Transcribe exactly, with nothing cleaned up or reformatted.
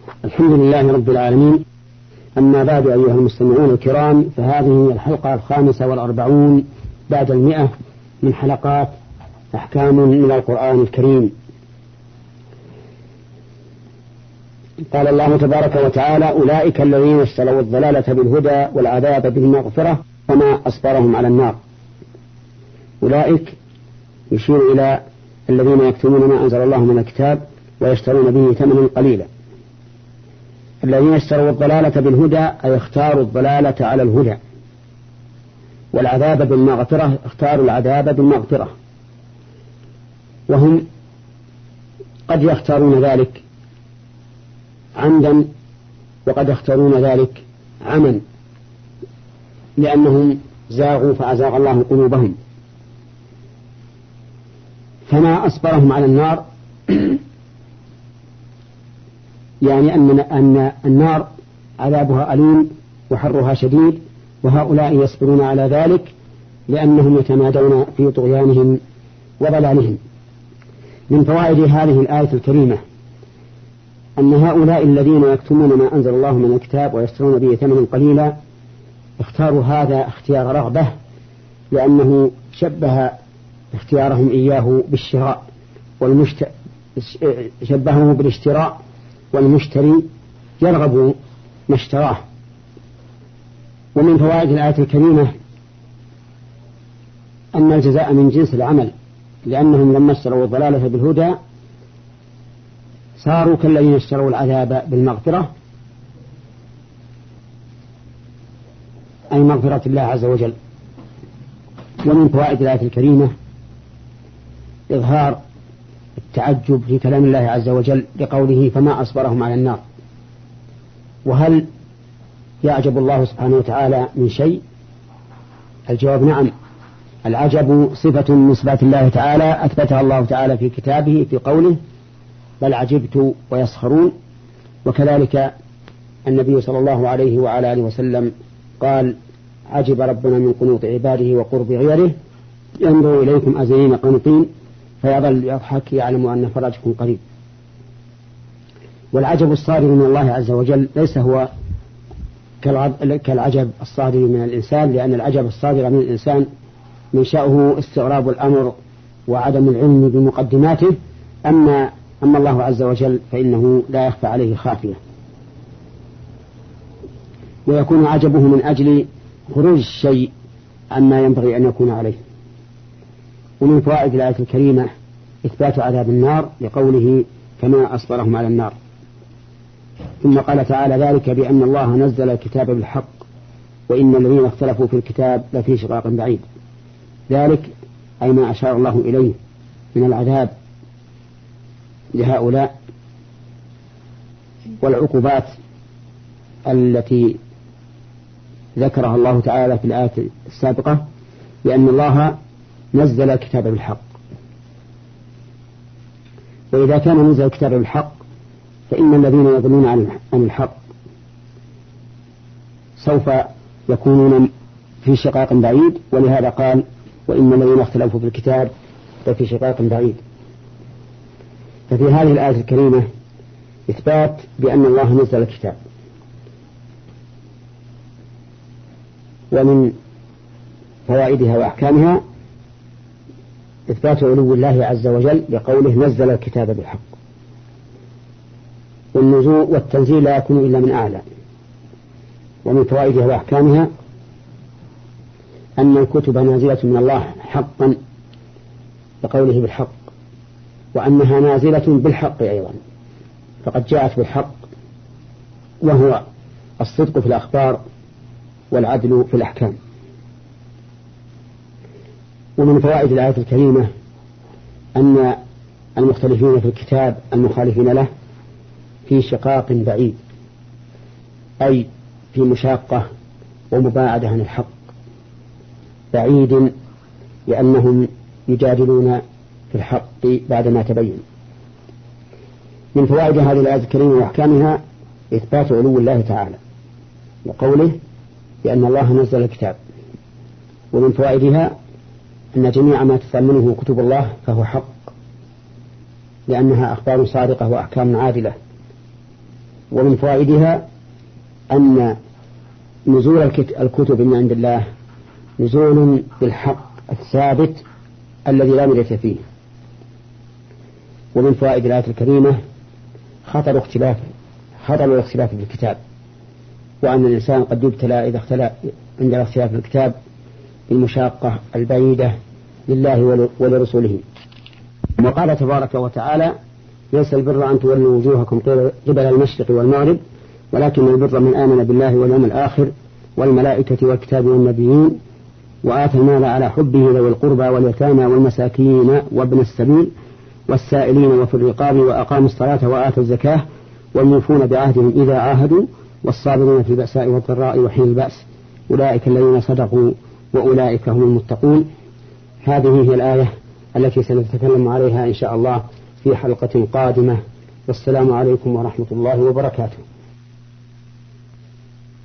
الحمد لله رب العالمين. أما بعد أيها المستمعون الكرام، فهذه الحلقة الخامسة والأربعون بعد المئة من حلقات أحكام من القرآن الكريم. قال الله تبارك وتعالى: أولئك الذين اشتروا الضلالة بالهدى والعذاب بالمغفرة فما أصبرهم على النار. أولئك يشير إلى الذين يكتمون ما أنزل الله من الكتاب ويشترون به ثمنا قليلا. الذين اشتروا الضلالة بالهدى أي اختاروا الضلالة على الهدى، والعذاب بالمغفرة اختاروا العذاب بالمغفرة. وهم قد يختارون ذلك عمدا وقد يختارون ذلك عمدا، لأنهم زاغوا فأزاغ الله قلوبهم. فما أصبرهم على النار يعني أن أن النار عذابها أليم وحرها شديد، وهؤلاء يصبرون على ذلك لأنهم يتمادون في طغيانهم وضلالهم. من فوائد هذه الآية الكريمة أن هؤلاء الذين يكتمون ما أنزل الله من الكتاب ويشترون به ثمنا قليلا اختاروا هذا اختيار رغبة، لأنه شبه اختيارهم إياه بالشراء والمشت... شبهه بالاشتراء، والمشتري يرغب ما اشتراه. ومن فوائد الآية الكريمة أن الجزاء من جنس العمل، لأنهم لما اشتروا الضلالة بالهدى صاروا كالذين اشتروا العذاب بالمغفرة، أي مغفرة الله عز وجل. ومن فوائد الآية الكريمة إظهار التعجب في كلام الله عز وجل بقوله: فما أصبرهم على النار. وهل يعجب الله سبحانه وتعالى من شيء؟ الجواب نعم. العجب صفة من صفات الله تعالى أثبتها الله تعالى في كتابه في قوله: بل عجبت ويسخرون. وكذلك النبي صلى الله عليه وعلى آله وسلم قال: عجب ربنا من قنوط عباده وقرب غيره، ينظر إليكم أزلين قنطين فيظل يضحك يعلم أن فرجكم قريب. والعجب الصادر من الله عز وجل ليس هو كالعجب الصادر من الإنسان، لأن العجب الصادر من الإنسان منشأه استغراب الأمر وعدم العلم بمقدماته. أما أما الله عز وجل فإنه لا يخفى عليه خافية، ويكون عجبه من أجل خروج الشيء عما ينبغي أن يكون عليه. ومن فوائد الآية الكريمة إثبات عذاب النار لقوله: كما أصبرهم على النار. ثم قال تعالى: ذلك بأن الله نزل الكتاب بالحق وإن الذين اختلفوا في الكتاب لفي شقاق بعيد. ذلك أي ما أشار الله إليه من العذاب لهؤلاء والعقوبات التي ذكرها الله تعالى في الآية السابقة، لأن الله نزل الكتاب بالحق. وإذا كان نزل الكتاب بالحق فإن الذين يضلون عن الحق سوف يكونون في شقاق بعيد، ولهذا قال: وإن الذين اختلفوا في الكتاب لفي شقاق بعيد. ففي هذه الآية الكريمة إثبات بأن الله نزل الكتاب. ومن فوائدها وأحكامها إثبات علو الله عز وجل لقوله: نزل الكتاب بالحق. والنزول والتنزيل لا يكون إلا من أعلى. ومن فوائدها وأحكامها أن الكتب نازلة من الله حقا لقوله بالحق، وأنها نازلة بالحق أيضا، فقد جاءت بالحق وهو الصدق في الأخبار والعدل في الأحكام. ومن فوائد الآية الكريمة أن المختلفين في الكتاب المخالفين له في شقاق بعيد، أي في مشاقة ومباعدة عن الحق، بعيد لأنهم يجادلون في الحق بعدما تبين. من فوائد هذه الآية الكريمة وأحكامها إثبات علو الله تعالى وقوله: لأن الله نزل الكتاب. ومن فوائدها أن جميع ما تتضمنه كتب الله فهو حق، لأنها أخبار صادقة وأحكام عادلة. ومن فوائدها أن نزول الكتب من عند الله نزول بالحق الثابت الذي لا مرية فيه. ومن فوائد الآية الكريمة خطر اختلاف خطر الاختلاف في الكتاب، وأن الإنسان قد يبتلى إذا اختلى عند الاختلاف في الكتاب بالمشاقة البعيدة لله ولرسوله. وقال تبارك وتعالى: ليس البر أن تولوا وجوهكم قبل المشرق والمغرب ولكن البر من آمن بالله واليوم الآخر والملائكة والكتاب والنبيين وآتى المال على حبه ذوي القربى واليتامى والمساكين وابن السبيل والسائلين وفي الرقاب وأقاموا الصلاة وآتوا الزكاة والموفون بعهدهم إذا عاهدوا والصابرين في البأساء والضراء وحين البأس أولئك الذين صدقوا وأولئك هم المتقون. هذه هي الآية التي سنتكلم عليها إن شاء الله في حلقة قادمة. والسلام عليكم ورحمة الله وبركاته.